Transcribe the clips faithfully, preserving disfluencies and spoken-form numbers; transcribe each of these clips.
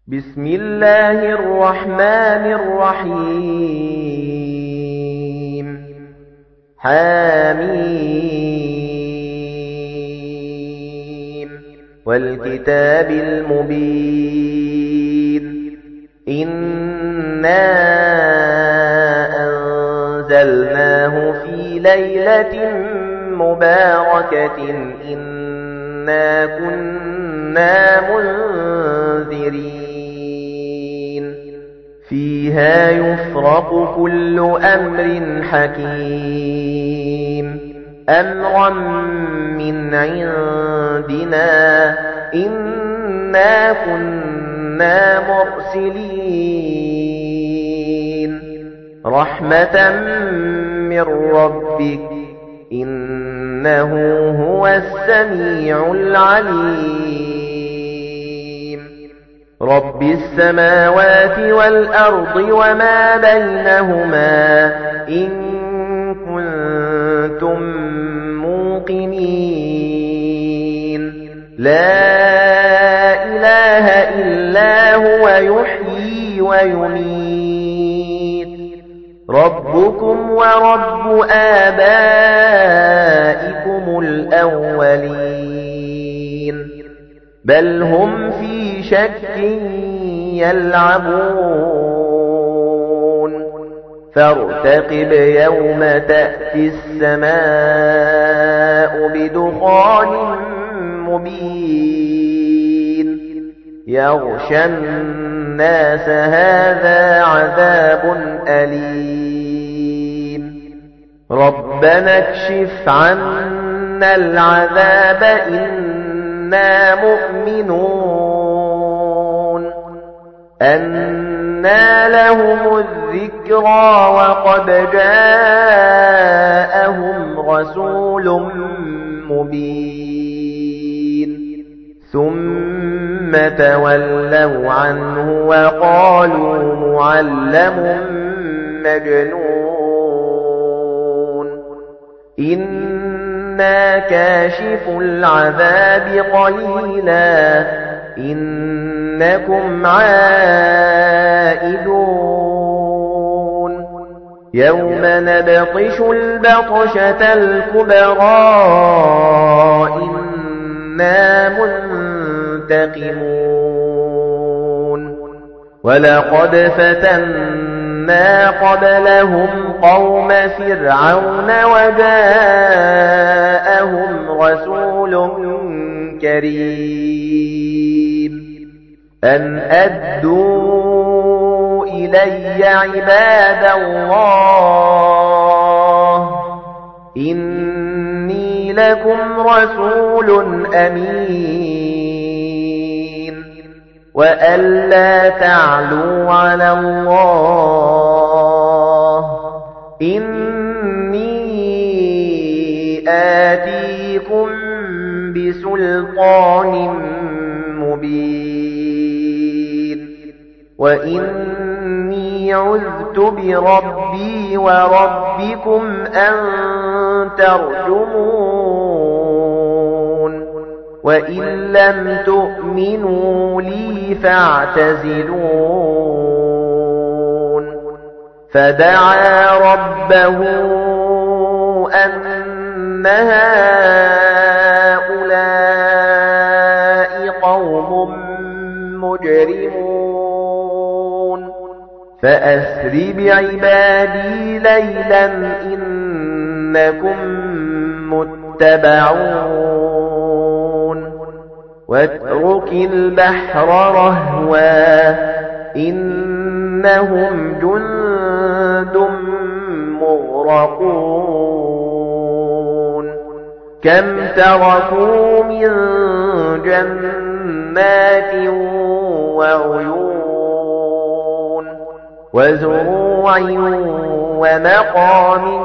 بسم الله الرحمن الرحيم حميم والكتاب المبين إنا أنزلناه في ليلة مباركة إنا كنا منذرين فيها يفرق كل أمر حكيم أمرا من عندنا إنا كنا مرسلين رحمة من ربك إنه هو السميع العليم رب السماوات والأرض وما بينهما إن كنتم موقنين لا إله إلا هو يحيي ويميت ربكم ورب آبائكم الأولين بل هم في شك يلعبون فارتقب يوم تأتي السماء بدخان مبين يغشى الناس هذا عذاب أليم ربنا اكشف عنا العذاب إنا مؤمنون أنى لهم الذكرى وقد جاءهم رسول مبين ثم تولوا عنه وقالوا معلم مجنون إنا كاشف العذاب قليلا إنكم عائدون يوم نبطش البطشة الكبرى إنا منتقمون ولقد فتنا قبلهم قوم فرعون وجاءهم رسول كريم أن أدوا إلي عباد الله إني لكم رسول أمين وألا تعلوا على الله إني آتيكم بسلطان مبين وإني عذت بربي وربكم أن ترجمون وإن لم تؤمنوا لي فاعتزلون فدعا ربه أن هؤلاء قوم مجرمون فأسر بعبادي ليلا إنكم متبعون واترك البحر رهوا إنهم جند مغرقون كم تركوا من جنات وعيون وزروع ومقام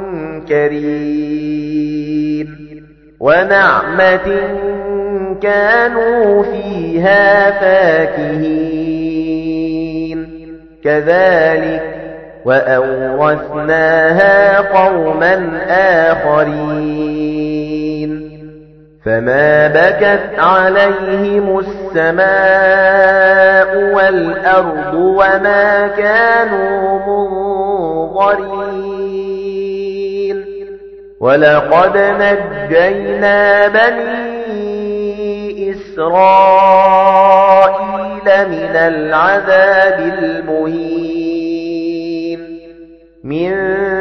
كريم ونعمة كانوا فيها فاكهين كذلك وأورثناها قوما آخرين فما بكت عليهم السماء الأرض وما كانوا منظرين ولقد نجينا بني إسرائيل من العذاب المهين من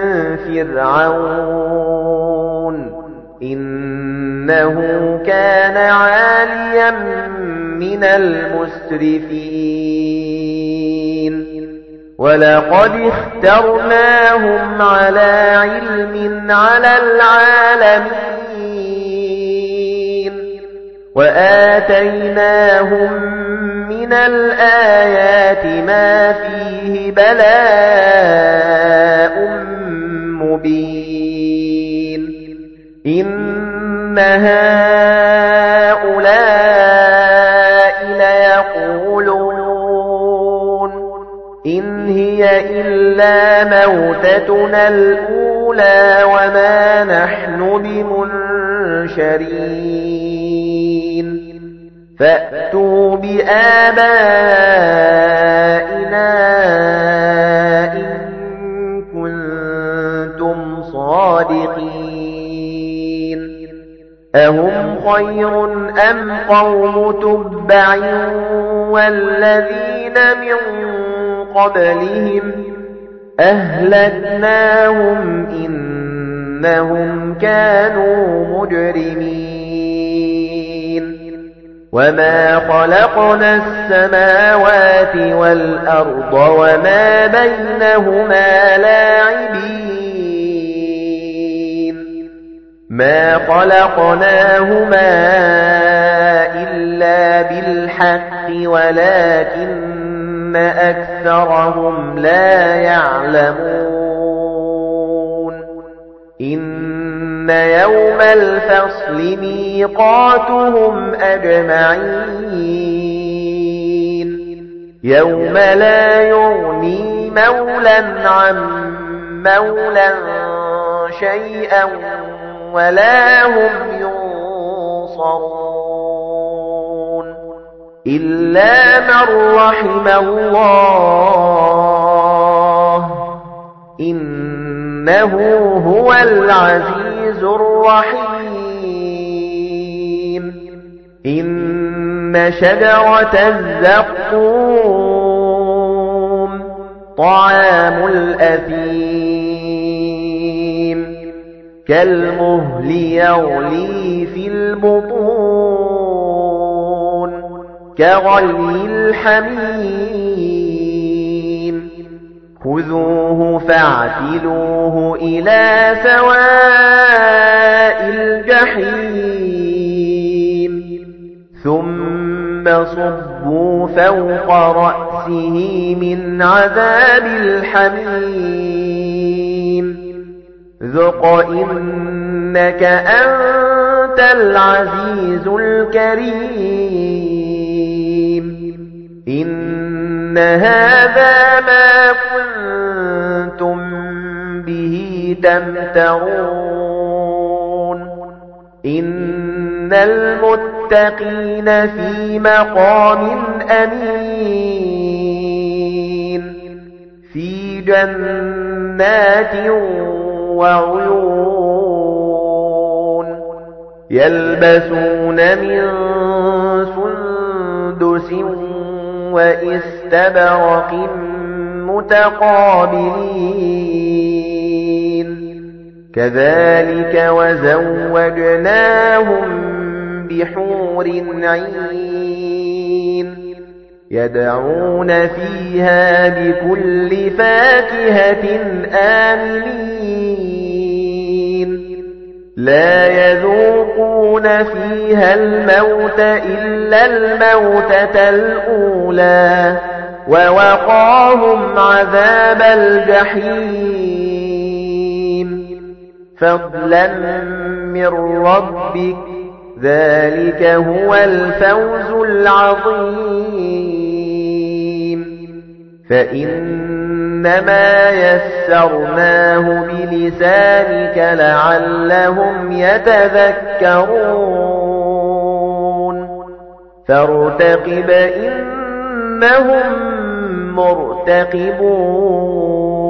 فرعون إنه كان عاليا من المسرفين ولقد اخترناهم على علم على العالمين وآتيناهم من الآيات ما فيه بلاء مبين إن هؤلاء ليقولون إن هي إلا موتتنا الأولى وما نحن بمنشرين فأتوا بآبائنا إن كنتم صادقين أهم خير أم قوم تبع والذين من قبلهم أهلكناهم إنهم كانوا مجرمين وما خلقنا السماوات والأرض وما بينهما لاعبين ما خلقناهما إلا بالحق ولكن أكثرهم لا يعلمون إن يوم الفصل ميقاتهم أجمعين يوم لا يغني مولا عن مولا شيئا ولا هم ينصرون إلا من رحم الله إنه هو العزيز الرحيم إن شجرة الزقوم طعام الأثيم كالمهل يغلي في البطون كغلي الحميم خذوه فاعتلوه إلى سواء الجحيم ثم صبوا فوق رأسه من عذاب الحميم ذق إنك أنت العزيز الكريم إن هذا ما كنتم به تمترون إن المتقين في مقام أمين في جنات وعيون يلبسون من سندس وإستبرق متقابلين كذلك وزوجناهم بحور عين يدعون فيها بكل فاكهة آمنين لا يذوقون فيها الموت إلا الموتة الأولى ووقاهم عذاب الجحيم فضلا من ربك ذلك هو الفوز العظيم فإنما يسرناه بلسانك لعلهم يتذكرون فارتقب إنهم مرتقبون